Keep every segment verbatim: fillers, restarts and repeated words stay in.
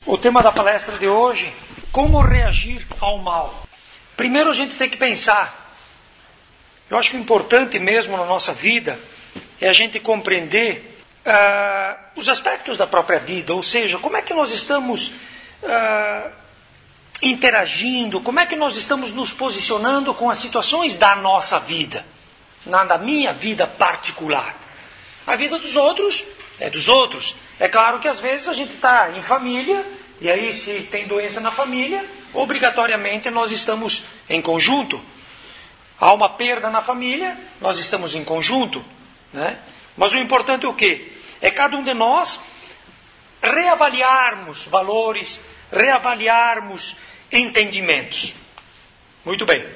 O tema da palestra de hoje, como reagir ao mal. Primeiro a gente tem que pensar, eu acho que o importante mesmo na nossa vida é a gente compreender uh, os aspectos da própria vida, ou seja, como é que nós estamos uh, interagindo, como é que nós estamos nos posicionando com as situações da nossa vida, na da minha vida particular. A vida dos outros é dos outros. É claro que às vezes a gente está em família, e aí se tem doença na família, obrigatoriamente nós estamos em conjunto. Há uma perda na família, nós estamos em conjunto. Né? Mas o importante é o quê? É cada um de nós reavaliarmos valores, reavaliarmos entendimentos. Muito bem.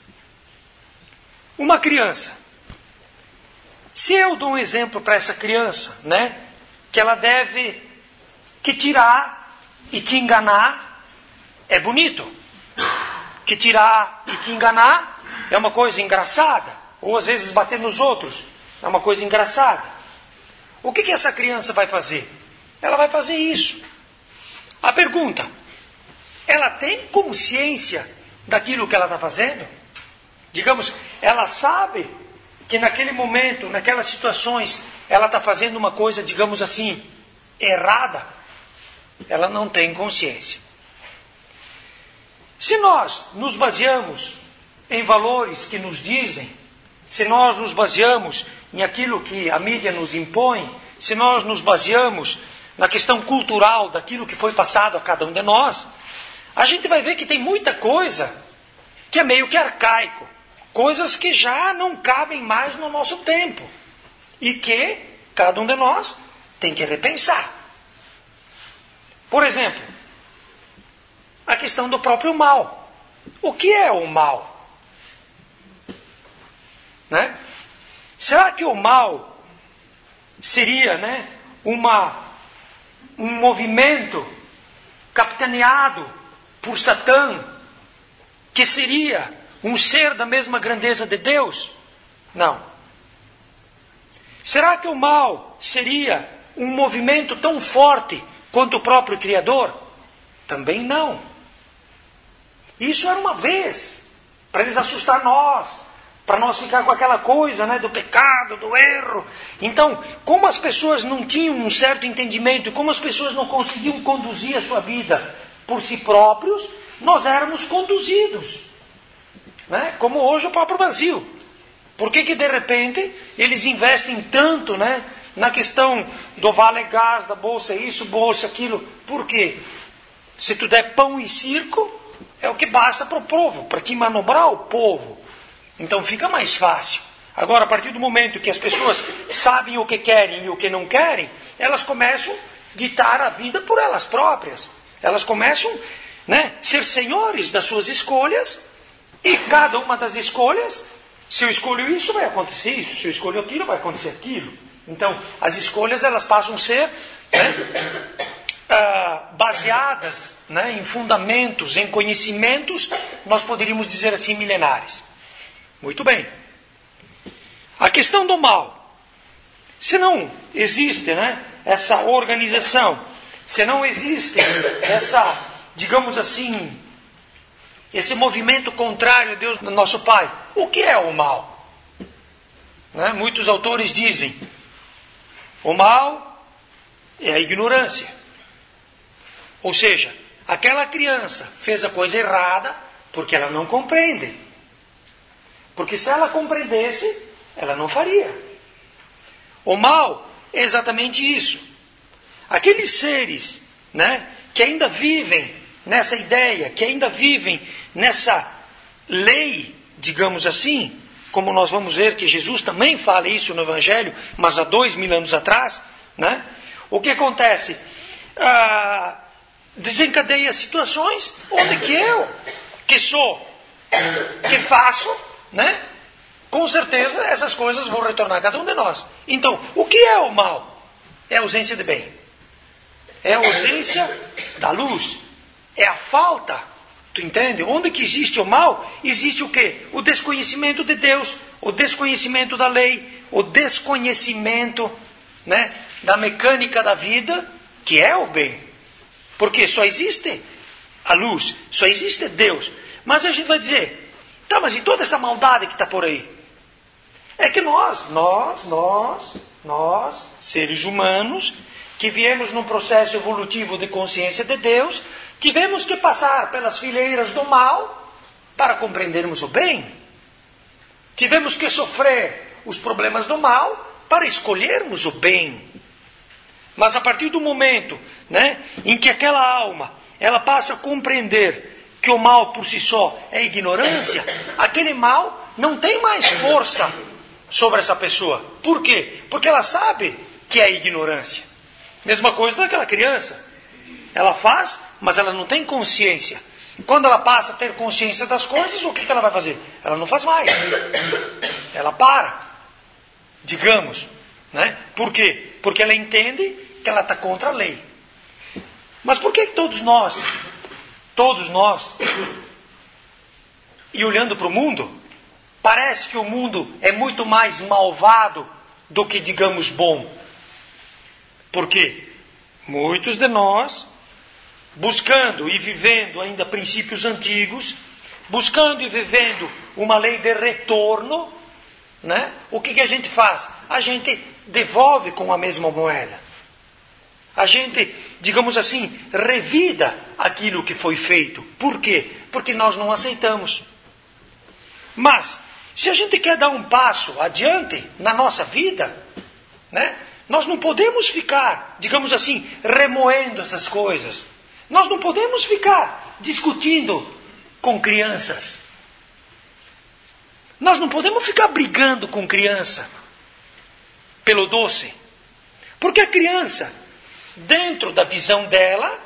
Uma criança. Se eu dou um exemplo para essa criança, né, que ela deve que tirar e que enganar é bonito. Que tirar e que enganar é uma coisa engraçada. Ou às vezes bater nos outros é uma coisa engraçada. O que que essa criança vai fazer? Ela vai fazer isso. A pergunta, ela tem consciência daquilo que ela está fazendo? Digamos, ela sabe que naquele momento, naquelas situações, ela está fazendo uma coisa, digamos assim, errada. Ela não tem consciência. Se nós nos baseamos em valores que nos dizem, se nós nos baseamos em aquilo que a mídia nos impõe, se nós nos baseamos na questão cultural daquilo que foi passado a cada um de nós, a gente vai ver que tem muita coisa que é meio que arcaico. Coisas que já não cabem mais no nosso tempo. E que cada um de nós tem que repensar. Por exemplo, a questão do próprio mal. O que é o mal? Né? Será que o mal seria, né, uma, um movimento capitaneado por Satã, que seria um ser da mesma grandeza de Deus? Não. Será que o mal seria um movimento tão forte quanto o próprio Criador? Também não. Isso era uma vez, para eles assustar nós, para nós ficar com aquela coisa, né, do pecado, do erro. Então, como as pessoas não tinham um certo entendimento, como as pessoas não conseguiam conduzir a sua vida por si próprios, nós éramos conduzidos. Né? Como hoje o próprio Brasil. Por que que de repente eles investem tanto, né, na questão do vale gás, da bolsa isso, bolsa aquilo? Por quê? Se tu der pão e circo, é o que basta para o povo, para te manobrar o povo. Então fica mais fácil. Agora, a partir do momento que as pessoas sabem o que querem e o que não querem, elas começam a ditar a vida por elas próprias. Elas começam, né, a ser senhores das suas escolhas. E cada uma das escolhas, se eu escolho isso, vai acontecer isso. Se eu escolho aquilo, vai acontecer aquilo. Então, as escolhas elas passam a ser, né, uh, baseadas, né, em fundamentos, em conhecimentos, nós poderíamos dizer assim, milenares. Muito bem. A questão do mal. Se não existe, né, essa organização, se não existe essa, digamos assim, esse movimento contrário a Deus, nosso Pai, o que é o mal? Né? Muitos autores dizem, o mal é a ignorância. Ou seja, aquela criança fez a coisa errada porque ela não compreende. Porque se ela compreendesse, ela não faria. O mal é exatamente isso. Aqueles seres, né, que ainda vivem nessa ideia, que ainda vivem nessa lei, digamos assim, como nós vamos ver que Jesus também fala isso no Evangelho, mas há dois mil anos atrás, né? O que acontece? Ah, desencadeia situações onde que eu, que sou, que faço, né? Com certeza essas coisas vão retornar a cada um de nós. Então, o que é o mal? É a ausência de bem. É a ausência da luz. É a falta, tu entende? Onde que existe o mal, existe o quê? O desconhecimento de Deus, o desconhecimento da lei, o desconhecimento, né, da mecânica da vida, que é o bem. Porque só existe a luz, só existe Deus. Mas a gente vai dizer, tá, mas e toda essa maldade que está por aí? É que nós, nós, nós, nós, seres humanos, que viemos num processo evolutivo de consciência de Deus, tivemos que passar pelas fileiras do mal para compreendermos o bem. Tivemos que sofrer os problemas do mal para escolhermos o bem. Mas a partir do momento, né, em que aquela alma ela passa a compreender que o mal por si só é ignorância, aquele mal não tem mais força sobre essa pessoa. Por quê? Porque ela sabe que é ignorância. Mesma coisa daquela criança. Ela faz, mas ela não tem consciência. Quando ela passa a ter consciência das coisas, o que que ela vai fazer? Ela não faz mais. Ela para. Digamos. Né? Por quê? Porque ela entende que ela está contra a lei. Mas por que todos nós, todos nós, e olhando para o mundo, parece que o mundo é muito mais malvado do que, digamos, bom? Porque muitos de nós, buscando e vivendo ainda princípios antigos, buscando e vivendo uma lei de retorno, né? O que, que a gente faz? A gente devolve com a mesma moeda. A gente, digamos assim, revida aquilo que foi feito. Por quê? Porque nós não aceitamos. Mas, se a gente quer dar um passo adiante na nossa vida, né? Nós não podemos ficar, digamos assim, remoendo essas coisas. Nós não podemos ficar discutindo com crianças. Nós não podemos ficar brigando com criança pelo doce. Porque a criança, dentro da visão dela,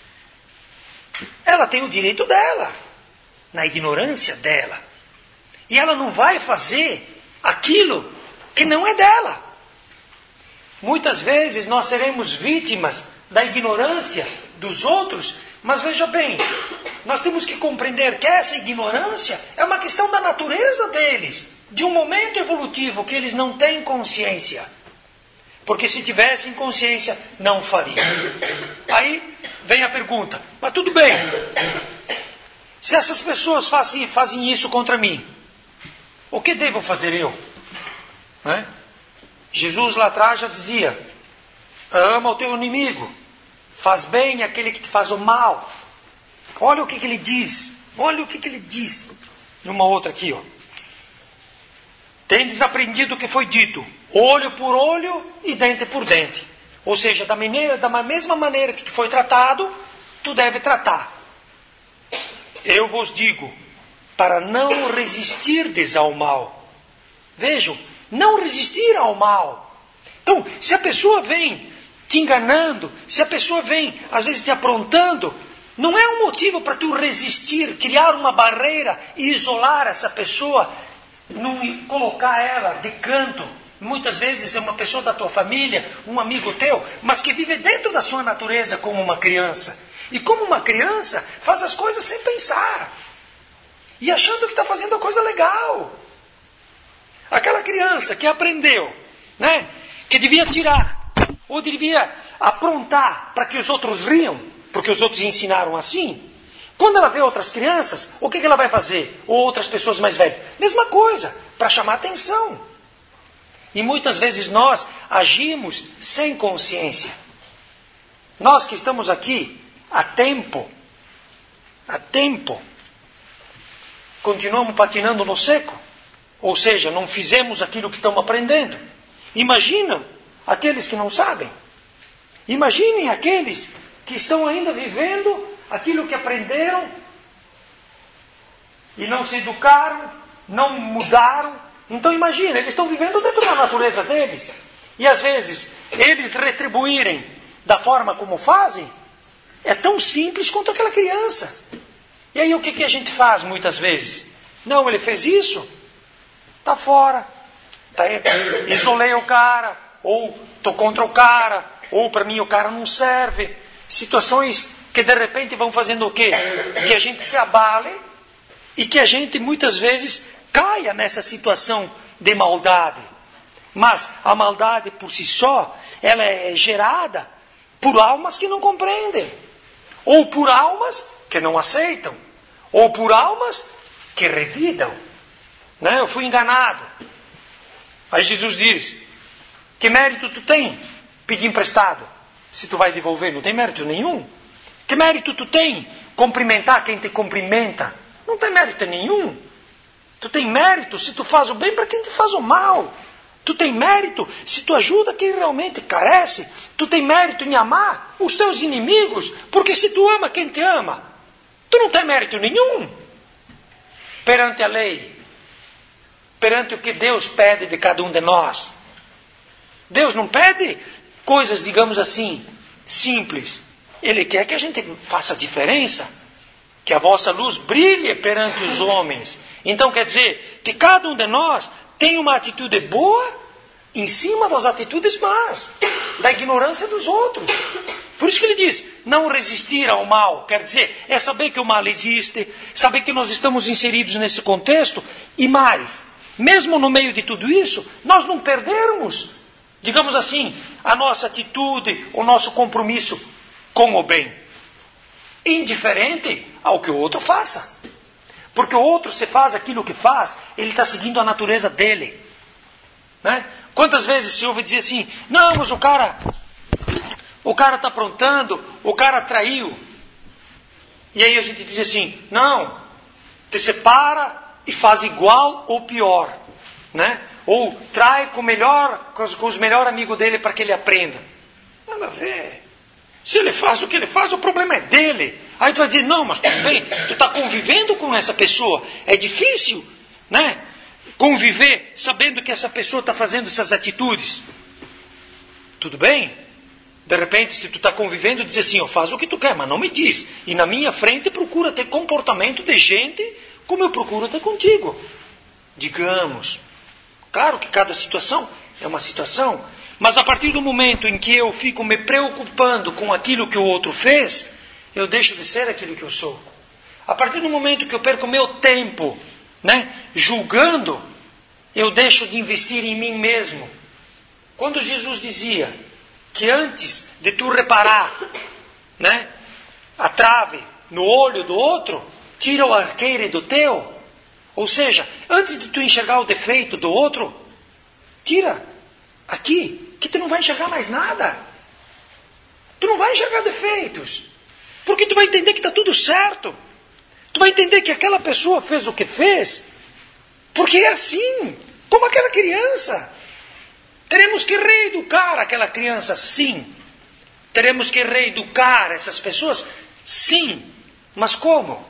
ela tem o direito dela, na ignorância dela. E ela não vai fazer aquilo que não é dela. Muitas vezes nós seremos vítimas da ignorância dos outros, mas veja bem, nós temos que compreender que essa ignorância é uma questão da natureza deles, de um momento evolutivo que eles não têm consciência. Porque se tivessem consciência, não fariam. Aí vem a pergunta, mas tudo bem, se essas pessoas fazem, fazem isso contra mim, o que devo fazer eu? Né? Jesus lá atrás já dizia, ama o teu inimigo, faz bem aquele que te faz o mal. Olha o que, que ele diz, olha o que, que ele diz. Numa outra aqui, ó. Tendes aprendido o que foi dito, olho por olho e dente por dente. Ou seja, da, maneira, da mesma maneira que foi tratado, tu deve tratar. Eu vos digo, para não resistirdes ao mal. Vejam, não resistir ao mal. Então, se a pessoa vem te enganando, se a pessoa vem, às vezes, te aprontando, não é um motivo para tu resistir, criar uma barreira e isolar essa pessoa, não colocar ela de canto. Muitas vezes é uma pessoa da tua família, um amigo teu, mas que vive dentro da sua natureza como uma criança. E como uma criança, faz as coisas sem pensar. E achando que está fazendo a coisa legal. Aquela criança que aprendeu, né, que devia tirar, ou devia aprontar para que os outros riam, porque os outros ensinaram assim. Quando ela vê outras crianças, o que, que ela vai fazer? Ou outras pessoas mais velhas? Mesma coisa, para chamar atenção. E muitas vezes nós agimos sem consciência. Nós que estamos aqui há tempo, há tempo, continuamos patinando no seco. Ou seja, não fizemos aquilo que estamos aprendendo. Imagina aqueles que não sabem. Imaginem aqueles que estão ainda vivendo aquilo que aprenderam e não se educaram, não mudaram. Então imagina, eles estão vivendo dentro da natureza deles. E às vezes, eles retribuírem da forma como fazem, é tão simples quanto aquela criança. E aí o que, que a gente faz muitas vezes? Não, ele fez isso, está fora. Tá, isolei o cara, ou estou contra o cara, ou para mim o cara não serve. Situações que de repente vão fazendo o quê? Que a gente se abale e que a gente muitas vezes caia nessa situação de maldade. Mas a maldade por si só, ela é gerada por almas que não compreendem. Ou por almas que não aceitam. Ou por almas que revidam. Né? Eu fui enganado. Aí Jesus diz, que mérito tu tem pedir emprestado? Se tu vai devolver, não tem mérito nenhum. Que mérito tu tem cumprimentar quem te cumprimenta? Não tem mérito nenhum. Tu tem mérito se tu faz o bem para quem te faz o mal. Tu tem mérito se tu ajuda quem realmente carece. Tu tem mérito em amar os teus inimigos, porque se tu ama quem te ama, tu não tem mérito nenhum perante a lei, perante o que Deus pede de cada um de nós. Deus não pede coisas, digamos assim, simples. Ele quer que a gente faça a diferença, que a vossa luz brilhe perante os homens. Então quer dizer que cada um de nós tem uma atitude boa em cima das atitudes más, da ignorância dos outros. Por isso que ele diz, não resistir ao mal. Quer dizer, é saber que o mal existe, saber que nós estamos inseridos nesse contexto, e mais, mesmo no meio de tudo isso, nós não perdermos, digamos assim, a nossa atitude, o nosso compromisso com o bem, indiferente ao que o outro faça. Porque o outro, se faz aquilo que faz, ele está seguindo a natureza dele. Né? Quantas vezes se ouve dizer assim, não, mas o cara o cara está aprontando, o cara traiu. E aí a gente diz assim, não, te separa e faz igual ou pior. Né? Ou trai com, melhor, com, os, com os melhores amigos dele para que ele aprenda. Nada a ver. Se ele faz o que ele faz, o problema é dele. Aí tu vai dizer, não, mas tudo bem, tu está convivendo com essa pessoa. É difícil, né? Conviver sabendo que essa pessoa está fazendo essas atitudes. Tudo bem? De repente, se tu está convivendo, diz assim, ó, faz o que tu quer, mas não me diz. E na minha frente procura ter comportamento de gente como eu procuro ter contigo. Digamos. Claro que cada situação é uma situação. Mas a partir do momento em que eu fico me preocupando com aquilo que o outro fez, eu deixo de ser aquilo que eu sou. A partir do momento que eu perco meu tempo, né, julgando, eu deixo de investir em mim mesmo. Quando Jesus dizia que antes de tu reparar, né, a trave no olho do outro, tira o arqueire do teu. Ou seja, antes de tu enxergar o defeito do outro, tira aqui, que tu não vai enxergar mais nada. Tu não vai enxergar defeitos. Porque tu vai entender que está tudo certo. Tu vai entender que aquela pessoa fez o que fez, porque é assim, como aquela criança. Teremos que reeducar aquela criança, sim. Teremos que reeducar essas pessoas, sim. Mas como?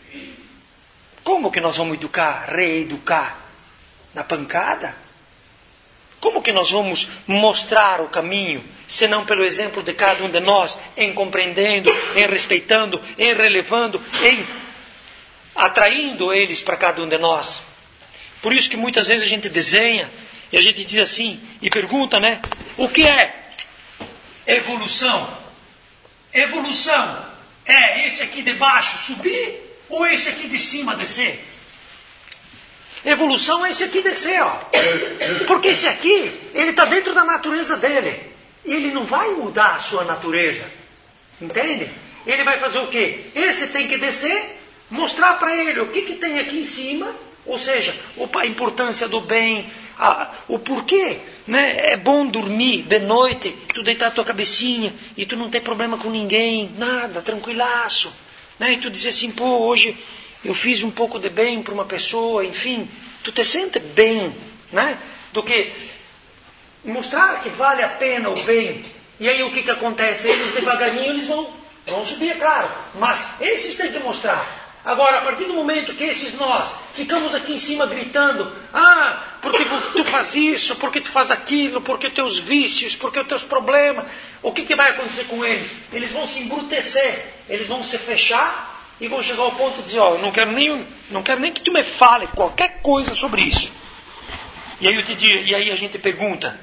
Como que nós vamos educar, reeducar? Na pancada? Como que nós vamos mostrar o caminho, se não pelo exemplo de cada um de nós, em compreendendo, em respeitando, em relevando, em atraindo eles para cada um de nós? Por isso que muitas vezes a gente desenha, e a gente diz assim, e pergunta, né? O que é evolução? Evolução é esse aqui de baixo subir, ou esse aqui de cima descer? Evolução é esse aqui descer, ó. Porque esse aqui, ele está dentro da natureza dele. E ele não vai mudar a sua natureza. Entende? Ele vai fazer o quê? Esse tem que descer, mostrar para ele o que, que tem aqui em cima, ou seja, a importância do bem, a, o porquê. Né? É bom dormir de noite, tu deitar a tua cabecinha e tu não ter problema com ninguém, nada, tranquilaço. Né? E tu dizer assim, pô, hoje eu fiz um pouco de bem para uma pessoa, enfim, tu te sente bem, né? Do que mostrar que vale a pena o bem. E aí o que, que acontece? Eles devagarinho eles vão, vão subir, é claro, mas esses têm que mostrar. Agora, a partir do momento que esses nós ficamos aqui em cima gritando, ah, porque tu faz isso, porque tu faz aquilo, porque teus vícios, porque os teus problemas, o que, que vai acontecer com eles? Eles vão se embrutecer, eles vão se fechar, e vão chegar ao ponto de dizer, ó, eu não quero nem, não quero nem que tu me fale qualquer coisa sobre isso. E aí, eu te digo, e aí a gente pergunta,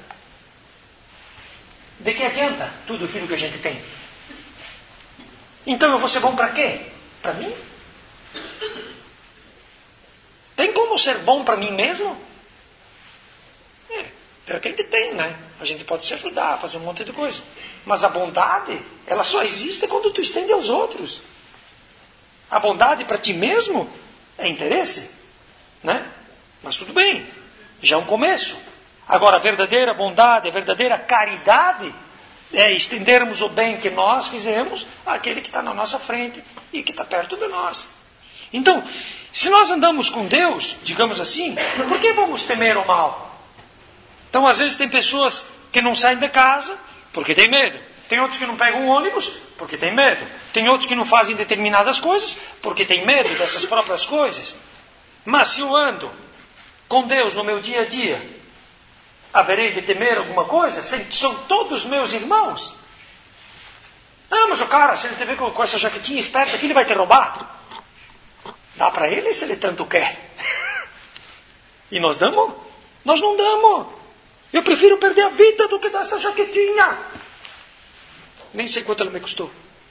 de que adianta tudo aquilo que a gente tem? Então eu vou ser bom para quê? Para mim? Tem como ser bom para mim mesmo? É, de repente tem, né? A gente pode se ajudar, fazer um monte de coisa. Mas a bondade, ela só existe quando tu estende aos outros. A bondade para ti mesmo é interesse, né? Mas tudo bem, já é um começo. Agora, a verdadeira bondade, a verdadeira caridade é estendermos o bem que nós fizemos àquele que está na nossa frente e que está perto de nós. Então, se nós andamos com Deus, digamos assim, por que vamos temer o mal? Então, às vezes tem pessoas que não saem de casa porque tem medo. Tem outros que não pegam um ônibus porque tem medo. Tem outros que não fazem determinadas coisas porque tem medo dessas próprias coisas. Mas se eu ando com Deus no meu dia a dia, haverei de temer alguma coisa? São todos meus irmãos. Ah, mas o cara, se ele te vê com, com essa jaquetinha esperta aqui, ele vai te roubar. Dá para ele se ele tanto quer. E nós damos? Nós não damos. Eu prefiro perder a vida do que dar essa jaquetinha. Nem sei quanto ela me custou.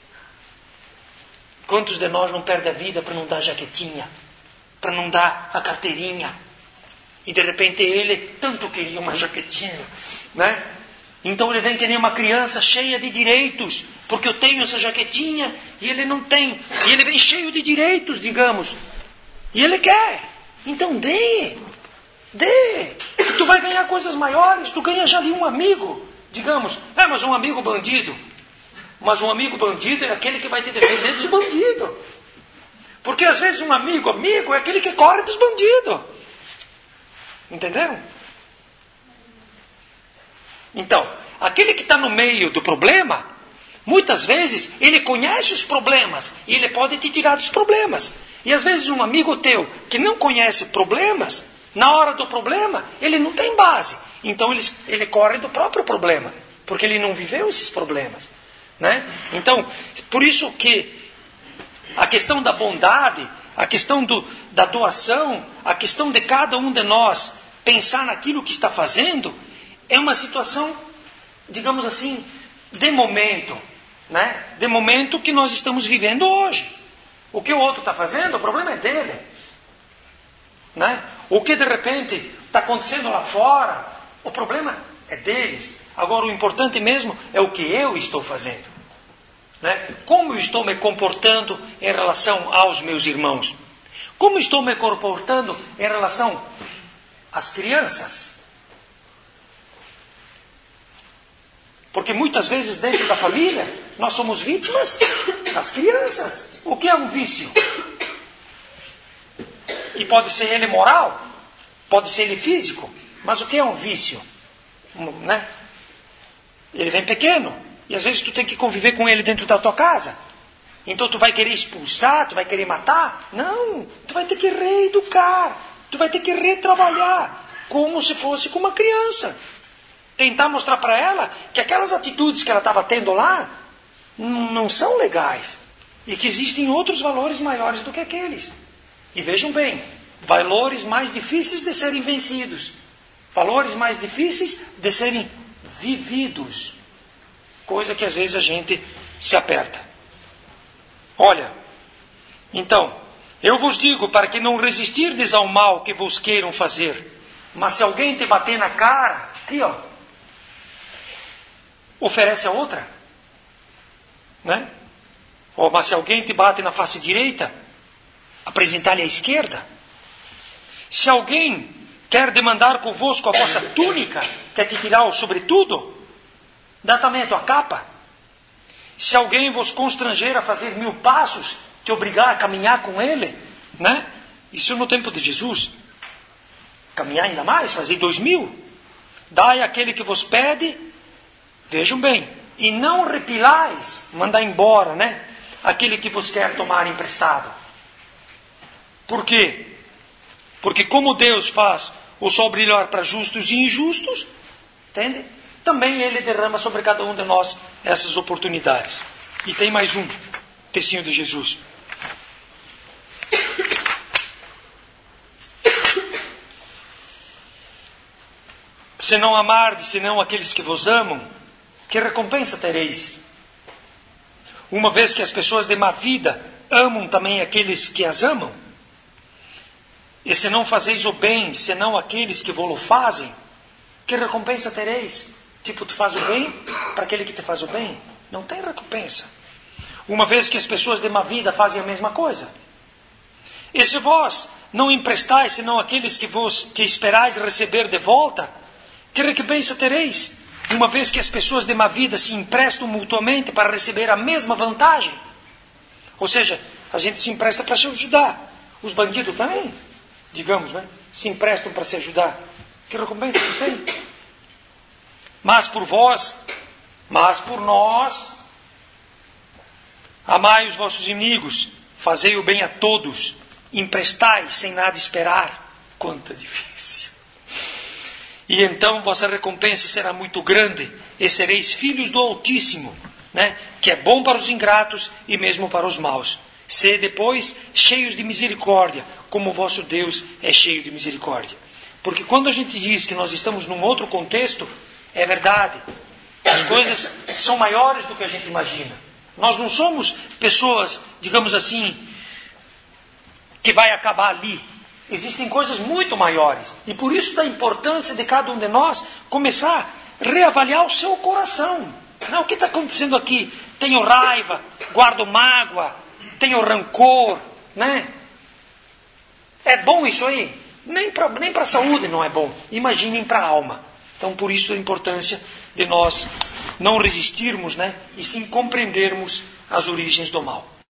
Quantos de nós não perdem a vida para não dar a jaquetinha? Para não dar a carteirinha? E de repente ele tanto queria uma jaquetinha, né? Então ele vem que nem uma criança cheia de direitos, porque eu tenho essa jaquetinha e ele não tem. E ele vem cheio de direitos, digamos. E ele quer. Então dê. Dê. E tu vai ganhar coisas maiores. Tu ganha já ali um amigo, digamos. É, mas um amigo bandido. Mas um amigo bandido é aquele que vai te defender dos bandidos. Porque às vezes um amigo amigo é aquele que corre dos bandidos. Entenderam? Então, aquele que está no meio do problema, muitas vezes ele conhece os problemas e ele pode te tirar dos problemas. E às vezes um amigo teu que não conhece problemas, na hora do problema, ele não tem base. Então ele, ele corre do próprio problema, porque ele não viveu esses problemas, né? Então, por isso que a questão da bondade, a questão do, da doação, a questão de cada um de nós pensar naquilo que está fazendo, é uma situação, digamos assim, de momento, né? De momento que nós estamos vivendo hoje. O que o outro está fazendo, o problema é dele, né? O que de repente está acontecendo lá fora, o problema é deles. Agora o importante mesmo é o que eu estou fazendo, né? Como eu estou me comportando em relação aos meus irmãos? Como estou me comportando em relação às crianças? Porque muitas vezes dentro da família nós somos vítimas das crianças. O que é um vício? E pode ser ele moral, pode ser ele físico, mas o que é um vício? Né? Ele vem pequeno e às vezes tu tem que conviver com ele dentro da tua casa. Então tu vai querer expulsar, tu vai querer matar? Não, tu vai ter que reeducar, tu vai ter que retrabalhar, como se fosse com uma criança. Tentar mostrar para ela que aquelas atitudes que ela estava tendo lá não são legais. E que existem outros valores maiores do que aqueles. E vejam bem, valores mais difíceis de serem vencidos. Valores mais difíceis de serem vividos. Coisa que às vezes a gente se aperta. Olha, então, eu vos digo para que não resistirdes ao mal que vos queiram fazer. Mas se alguém te bater na cara, aqui ó, oferece a outra, né? Ou, mas se alguém te bate na face direita, apresentar-lhe a esquerda. Se alguém quer demandar convosco a vossa túnica, quer te tirar o sobretudo, dá também a tua capa. Se alguém vos constranger a fazer mil passos, te obrigar a caminhar com ele, né? Isso no tempo de Jesus. Caminhar ainda mais, fazer dois mil. Dai àquele que vos pede, vejam bem, e não repilais, mandar embora, né? Aquele que vos quer tomar emprestado. Por quê? Porque como Deus faz o sol brilhar para justos e injustos, entende? Também Ele derrama sobre cada um de nós essas oportunidades. E tem mais um textinho de Jesus. Se não amardes, senão aqueles que vos amam, que recompensa tereis? Uma vez que as pessoas de má vida amam também aqueles que as amam. E se não fazeis o bem, senão aqueles que vos fazem, que recompensa tereis? Tipo, tu faz o bem para aquele que te faz o bem, não tem recompensa. Uma vez que as pessoas de má vida fazem a mesma coisa. E se vós não emprestais, senão aqueles que vos que esperais receber de volta, que recompensa tereis? Uma vez que as pessoas de má vida se emprestam mutuamente para receber a mesma vantagem. Ou seja, a gente se empresta para se ajudar. Os bandidos também, digamos, né? Se emprestam para se ajudar. Que recompensa que tem? Mas por vós, mas por nós, amai os vossos inimigos, fazei o bem a todos, emprestai sem nada esperar. Quanto difícil! E então vossa recompensa será muito grande, e sereis filhos do Altíssimo, né? Que é bom para os ingratos e mesmo para os maus. Sede depois cheios de misericórdia, como o vosso Deus é cheio de misericórdia. Porque quando a gente diz que nós estamos num outro contexto, é verdade. As coisas são maiores do que a gente imagina. Nós não somos pessoas, digamos assim, que vai acabar ali. Existem coisas muito maiores. E por isso da importância de cada um de nós começar a reavaliar o seu coração. Não, o que está acontecendo aqui? Tenho raiva, guardo mágoa, tenho rancor, né? É bom isso aí? Nem para nem para a saúde não é bom. Imaginem para a alma. Então, por isso a importância de nós não resistirmos, né? E sim compreendermos as origens do mal.